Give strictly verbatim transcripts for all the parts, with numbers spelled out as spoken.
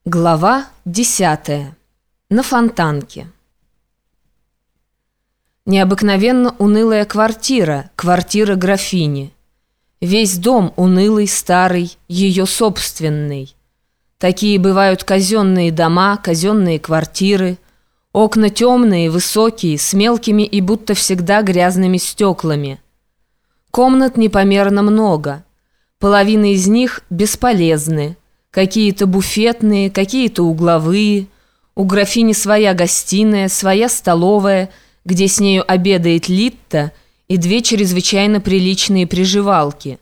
Глава десятая. На Фонтанке. Необыкновенно унылая квартира, квартира графини. Весь дом унылый, старый, ее собственный. Такие бывают казенные дома, казенные квартиры. Окна темные, высокие, с мелкими и будто всегда грязными стеклами. Комнат непомерно много. Половина из них бесполезны. Какие-то буфетные, какие-то угловые. У графини своя гостиная, своя столовая, где с нею обедает Литта, и две чрезвычайно приличные приживалки.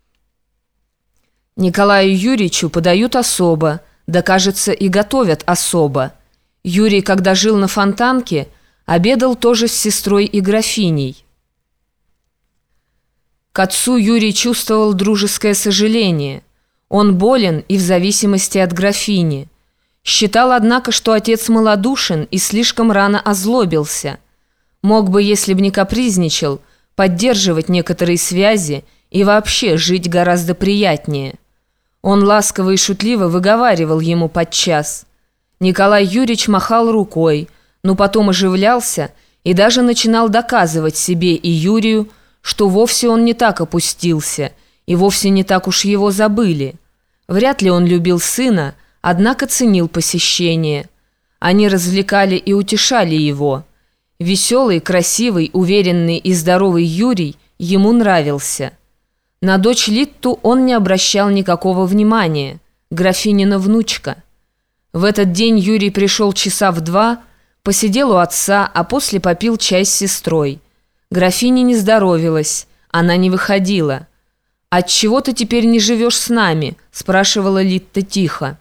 Николаю Юрьевичу подают особо, да, кажется, и готовят особо. Юрий, когда жил на Фонтанке, обедал тоже с сестрой и графиней. К отцу Юрий чувствовал дружеское сожаление. Он болен и в зависимости от графини. Считал, однако, что отец малодушен и слишком рано озлобился. Мог бы, если б не капризничал, поддерживать некоторые связи и вообще жить гораздо приятнее. Он ласково и шутливо выговаривал ему подчас. Николай Юрьевич махал рукой, но потом оживлялся и даже начинал доказывать себе и Юрию, что вовсе он не так опустился, и вовсе не так уж его забыли. Вряд ли он любил сына, однако ценил посещение. Они развлекали и утешали его. Веселый, красивый, уверенный и здоровый Юрий ему нравился. На дочь Литту он не обращал никакого внимания. Графинина внучка. В этот день Юрий пришел часа в два, посидел у отца, а после попил чай с сестрой. Графиня не здоровилась, она не выходила. «Отчего ты теперь не живешь с нами?» – спрашивала Литта тихо.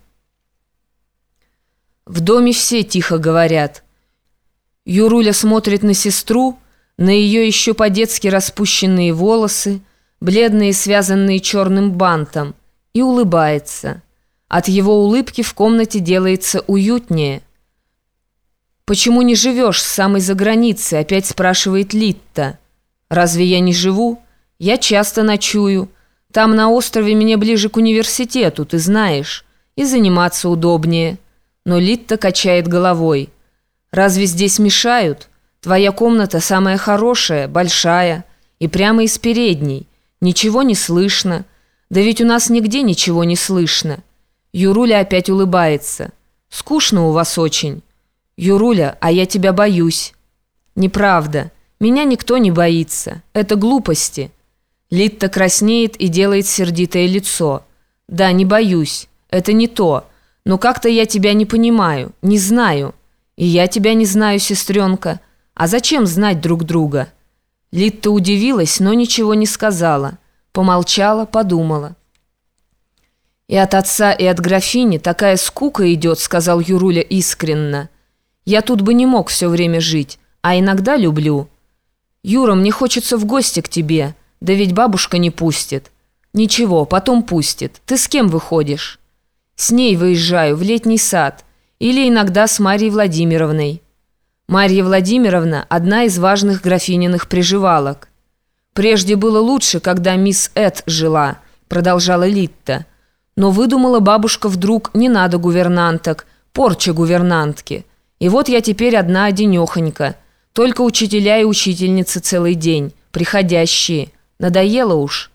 В доме все тихо говорят. Юруля смотрит на сестру, на ее еще по-детски распущенные волосы, бледные, связанные черным бантом, и улыбается. От его улыбки в комнате делается уютнее. «Почему не живешь с самой за границей?» – опять спрашивает Литта. «Разве я не живу? Я часто ночую. Там на острове мне ближе к университету, ты знаешь, и заниматься удобнее». Но Литта качает головой. «Разве здесь мешают? Твоя комната самая хорошая, большая, и прямо из передней. Ничего не слышно. Да ведь у нас нигде ничего не слышно». Юруля опять улыбается. «Скучно у вас очень». «Юруля, а я тебя боюсь». «Неправда. Меня никто не боится. Это глупости». Литта краснеет и делает сердитое лицо. «Да, не боюсь. Это не то. Но как-то я тебя не понимаю, не знаю. И я тебя не знаю, сестренка. А зачем знать друг друга?» Литта удивилась, но ничего не сказала. Помолчала, подумала. «И от отца, и от графини такая скука идет», — сказал Юруля искренно. «Я тут бы не мог все время жить, а иногда люблю. Юра, мне хочется в гости к тебе, да ведь бабушка не пустит». «Ничего, потом пустит. Ты с кем выходишь?» «С ней выезжаю в летний сад. Или иногда с Марьей Владимировной». Марья Владимировна – одна из важных графининых приживалок. «Прежде было лучше, когда мисс Эд жила», – продолжала Литта. «Но выдумала бабушка вдруг, не надо гувернанток, порча гувернантки. И вот я теперь одна-одинехонька, только учителя и учительницы целый день, приходящие. Надоело уж».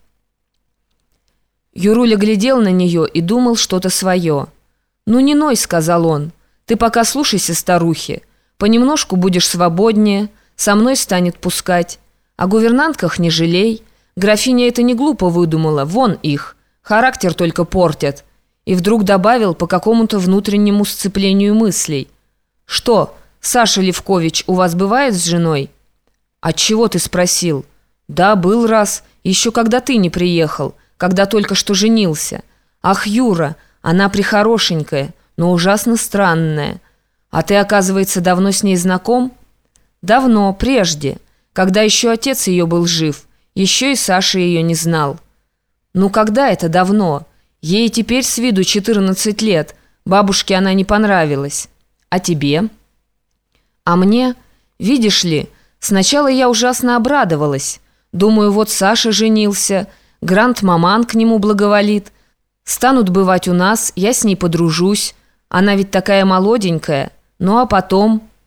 Юруля глядел на нее и думал что-то свое. «Ну не ной», — сказал он, — «ты пока слушайся старухи. Понемножку будешь свободнее, со мной станет пускать. О гувернантках не жалей. Графиня это не глупо выдумала, вон их. Характер только портят». И вдруг добавил по какому-то внутреннему сцеплению мыслей. «Что, Саша Левкович у вас бывает с женой?» «Отчего ты спросил?» «Да, был раз, еще когда ты не приехал, когда только что женился. Ах, Юра, она прихорошенькая, но ужасно странная. А ты, оказывается, давно с ней знаком?» «Давно, прежде, когда еще отец ее был жив, еще и Саша ее не знал». «Ну, когда это давно? Ей теперь с виду четырнадцать лет, бабушке она не понравилась. А тебе?» «А мне, видишь ли, сначала я ужасно обрадовалась. Думаю, вот Саша женился, гранд-маман к нему благоволит. Станут бывать у нас, я с ней подружусь. Она ведь такая молоденькая. Ну а потом...